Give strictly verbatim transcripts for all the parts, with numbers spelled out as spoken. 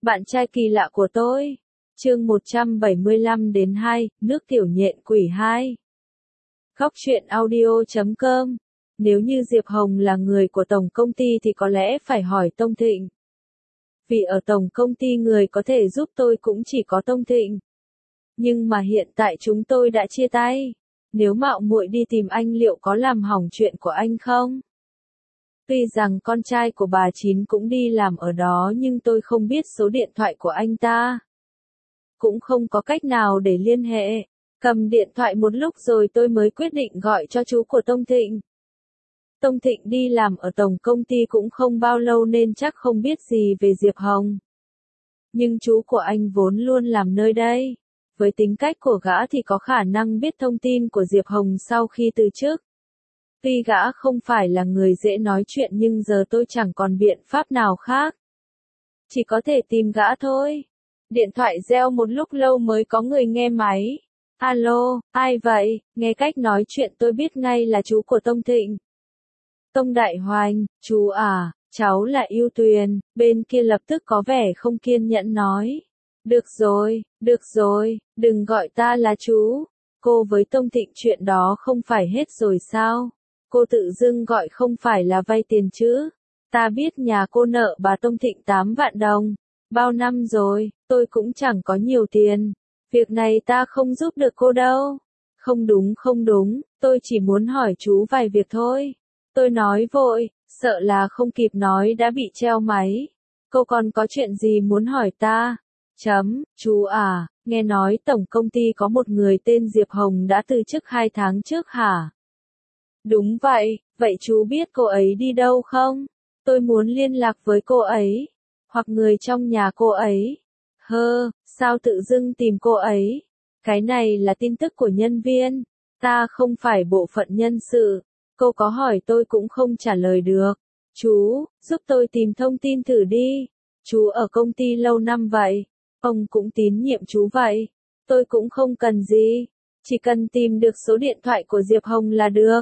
Bạn trai kỳ lạ của tôi. Chương một trăm bảy mươi lăm đến hai, nước tiểu nhện quỷ hai. Góc truyện audio chấm com. Nếu như Diệp Hồng là người của tổng công ty thì có lẽ phải hỏi Tông Thịnh. Vì ở tổng công ty người có thể giúp tôi cũng chỉ có Tông Thịnh. Nhưng mà hiện tại chúng tôi đã chia tay. Nếu mạo muội đi tìm anh liệu có làm hỏng chuyện của anh không? Tuy rằng con trai của bà Chín cũng đi làm ở đó nhưng tôi không biết số điện thoại của anh ta. Cũng không có cách nào để liên hệ. Cầm điện thoại một lúc rồi tôi mới quyết định gọi cho chú của Tông Thịnh. Tông Thịnh đi làm ở tổng công ty cũng không bao lâu nên chắc không biết gì về Diệp Hồng. Nhưng chú của anh vốn luôn làm nơi đây. Với tính cách của gã thì có khả năng biết thông tin của Diệp Hồng sau khi từ chức. Tuy gã không phải là người dễ nói chuyện nhưng giờ tôi chẳng còn biện pháp nào khác. Chỉ có thể tìm gã thôi. Điện thoại reo một lúc lâu mới có người nghe máy. Alo, ai vậy? Nghe cách nói chuyện tôi biết ngay là chú của Tông Thịnh. Tông Đại Hoành, chú à, cháu là Yêu Tuyền. Bên kia lập tức có vẻ không kiên nhẫn nói. Được rồi, được rồi, đừng gọi ta là chú. Cô với Tông Thịnh chuyện đó không phải hết rồi sao? Cô tự dưng gọi không phải là vay tiền chứ? Ta biết nhà cô nợ bà Tông Thịnh tám vạn đồng. Bao năm rồi, tôi cũng chẳng có nhiều tiền. Việc này ta không giúp được cô đâu. Không đúng không đúng, tôi chỉ muốn hỏi chú vài việc thôi. Tôi nói vội, sợ là không kịp nói đã bị treo máy. Cô còn có chuyện gì muốn hỏi ta? Chấm, chú à, nghe nói tổng công ty có một người tên Diệp Hồng đã từ chức hai tháng trước hả? Đúng vậy, vậy chú biết cô ấy đi đâu không? Tôi muốn liên lạc với cô ấy. Hoặc người trong nhà cô ấy. Hơ, sao tự dưng tìm cô ấy? Cái này là tin tức của nhân viên. Ta không phải bộ phận nhân sự. Cô có hỏi tôi cũng không trả lời được. Chú, giúp tôi tìm thông tin thử đi. Chú ở công ty lâu năm vậy. Ông cũng tín nhiệm chú vậy. Tôi cũng không cần gì. Chỉ cần tìm được số điện thoại của Diệp Hồng là được.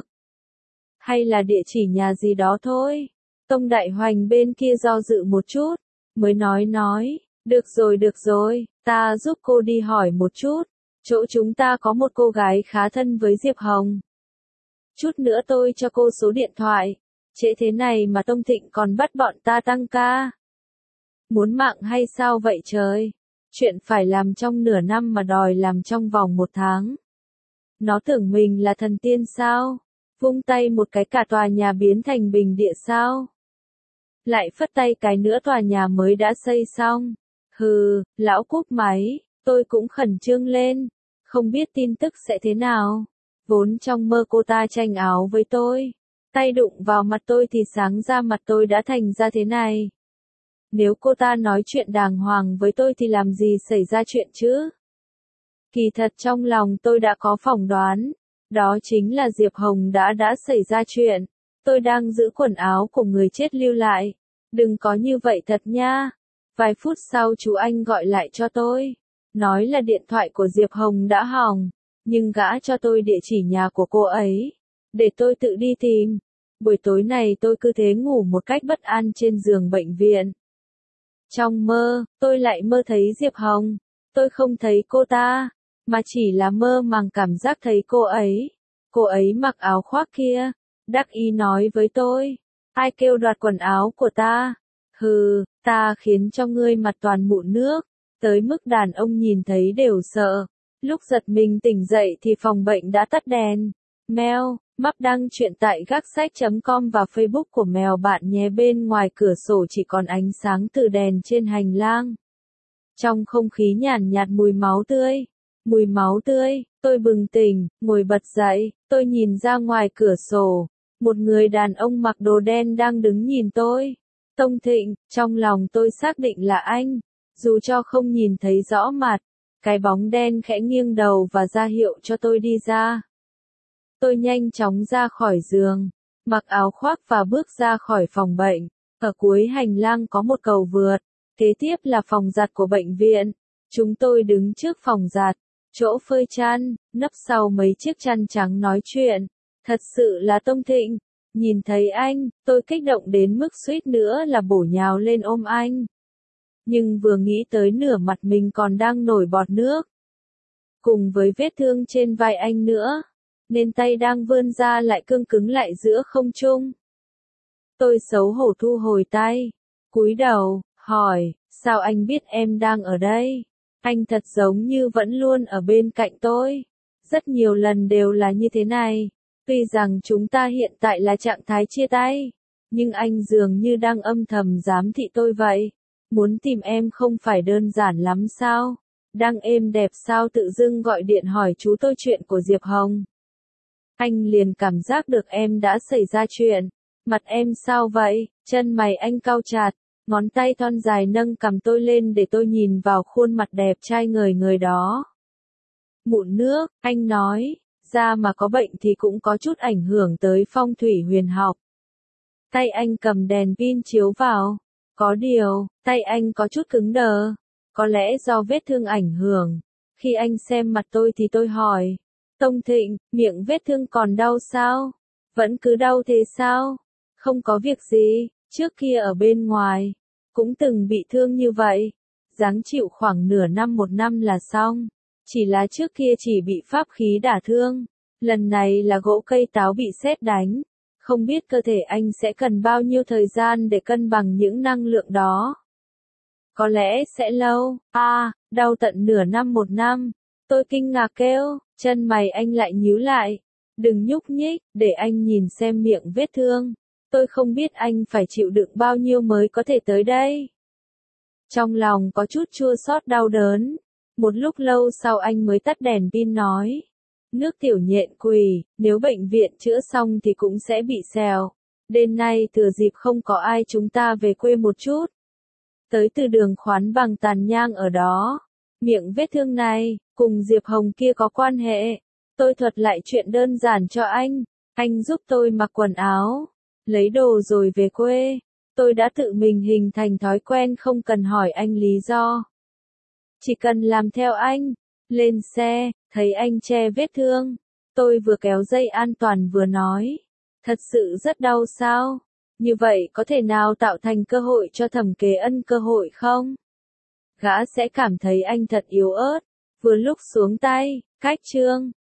Hay là địa chỉ nhà gì đó thôi. Tông Đại Hoành bên kia do dự một chút. Mới nói nói. Được rồi được rồi, ta giúp cô đi hỏi một chút. Chỗ chúng ta có một cô gái khá thân với Diệp Hồng. Chút nữa tôi cho cô số điện thoại. Trễ thế này mà Tông Thịnh còn bắt bọn ta tăng ca. Muốn mạng hay sao vậy trời? Chuyện phải làm trong nửa năm mà đòi làm trong vòng một tháng. Nó tưởng mình là thần tiên sao? Vung tay một cái cả tòa nhà biến thành bình địa sao? Lại phất tay cái nữa tòa nhà mới đã xây xong. Hừ, lão cúp máy, tôi cũng khẩn trương lên. Không biết tin tức sẽ thế nào. Vốn trong mơ cô ta tranh áo với tôi. Tay đụng vào mặt tôi thì sáng ra mặt tôi đã thành ra thế này. Nếu cô ta nói chuyện đàng hoàng với tôi thì làm gì xảy ra chuyện chứ? Kỳ thật trong lòng tôi đã có phỏng đoán. Đó chính là Diệp Hồng đã đã xảy ra chuyện. Tôi đang giữ quần áo của người chết lưu lại. Đừng có như vậy thật nha. Vài phút sau chú anh gọi lại cho tôi. Nói là điện thoại của Diệp Hồng đã hỏng. Nhưng gã cho tôi địa chỉ nhà của cô ấy. Để tôi tự đi tìm. Buổi tối này tôi cứ thế ngủ một cách bất an trên giường bệnh viện. Trong mơ, tôi lại mơ thấy Diệp Hồng. Tôi không thấy cô ta. Mà chỉ là mơ màng cảm giác thấy cô ấy. Cô ấy mặc áo khoác kia. Đắc ý nói với tôi. Ai kêu đoạt quần áo của ta? Hừ, ta khiến cho ngươi mặt toàn mụn nước. Tới mức đàn ông nhìn thấy đều sợ. Lúc giật mình tỉnh dậy thì phòng bệnh đã tắt đèn. Mèo, map đăng truyện tại gác sách chấm com và Facebook của mèo bạn nhé. Bên ngoài cửa sổ chỉ còn ánh sáng từ đèn trên hành lang. Trong không khí nhàn nhạt mùi máu tươi. Mùi máu tươi, tôi bừng tỉnh, ngồi bật dậy, tôi nhìn ra ngoài cửa sổ. Một người đàn ông mặc đồ đen đang đứng nhìn tôi. Tông Thịnh, trong lòng tôi xác định là anh. Dù cho không nhìn thấy rõ mặt, cái bóng đen khẽ nghiêng đầu và ra hiệu cho tôi đi ra. Tôi nhanh chóng ra khỏi giường, mặc áo khoác và bước ra khỏi phòng bệnh. Ở cuối hành lang có một cầu vượt, kế tiếp là phòng giặt của bệnh viện. Chúng tôi đứng trước phòng giặt, chỗ phơi chăn, nấp sau mấy chiếc chăn trắng nói chuyện. Thật sự là Tông Thịnh. Nhìn thấy anh, tôi kích động đến mức suýt nữa là bổ nhào lên ôm anh. nhưng vừa nghĩ tới nửa mặt mình còn đang nổi bọt nước, cùng với vết thương trên vai anh nữa, nên tay đang vươn ra lại cương cứng lại giữa không trung. Tôi xấu hổ thu hồi tay, cúi đầu, hỏi, sao anh biết em đang ở đây? Anh thật giống như vẫn luôn ở bên cạnh tôi. Rất nhiều lần đều là như thế này. Tuy rằng chúng ta hiện tại là trạng thái chia tay, nhưng anh dường như đang âm thầm giám thị tôi vậy. Muốn tìm em không phải đơn giản lắm sao? Đang êm đẹp sao tự dưng gọi điện hỏi chú tôi chuyện của Diệp Hồng? Anh liền cảm giác được em đã xảy ra chuyện. Mặt em sao vậy? Chân mày anh cau chặt, ngón tay thon dài nâng cằm tôi lên để tôi nhìn vào khuôn mặt đẹp trai ngời ngời đó. Mụn nước, anh nói, da mà có bệnh thì cũng có chút ảnh hưởng tới phong thủy huyền học. Tay anh cầm đèn pin chiếu vào, có điều, tay anh có chút cứng đờ, có lẽ do vết thương ảnh hưởng. Khi anh xem mặt tôi thì tôi hỏi, Tông Thịnh, miệng vết thương còn đau sao? Vẫn cứ đau thế sao? Không có việc gì, trước kia ở bên ngoài, cũng từng bị thương như vậy, giáng chịu khoảng nửa năm một năm là xong. Chỉ là trước kia chỉ bị pháp khí đả thương, lần này là gỗ cây táo bị sét đánh. Không biết cơ thể anh sẽ cần bao nhiêu thời gian để cân bằng những năng lượng đó. Có lẽ sẽ lâu, à, đau tận nửa năm một năm. Tôi kinh ngạc kêu, chân mày anh lại nhíu lại. Đừng nhúc nhích, để anh nhìn xem miệng vết thương. Tôi không biết anh phải chịu đựng bao nhiêu mới có thể tới đây. Trong lòng có chút chua xót đau đớn. Một lúc lâu sau anh mới tắt đèn pin nói. Nước tiểu nhện quỷ, nếu bệnh viện chữa xong thì cũng sẽ bị xèo. Đêm nay thừa dịp không có ai chúng ta về quê một chút. Tới từ đường khoán bằng tàn nhang ở đó. Miệng vết thương này, cùng Diệp Hồng kia có quan hệ. Tôi thuật lại chuyện đơn giản cho anh. Anh giúp tôi mặc quần áo, lấy đồ rồi về quê. Tôi đã tự mình hình thành thói quen không cần hỏi anh lý do. Chỉ cần làm theo anh. Lên xe, thấy anh che vết thương. Tôi vừa kéo dây an toàn vừa nói. Thật sự rất đau sao? Như vậy có thể nào tạo thành cơ hội cho Thẩm Kế Ân cơ hội không? Gã sẽ cảm thấy anh thật yếu ớt. Vừa lúc xuống tay, cách chương.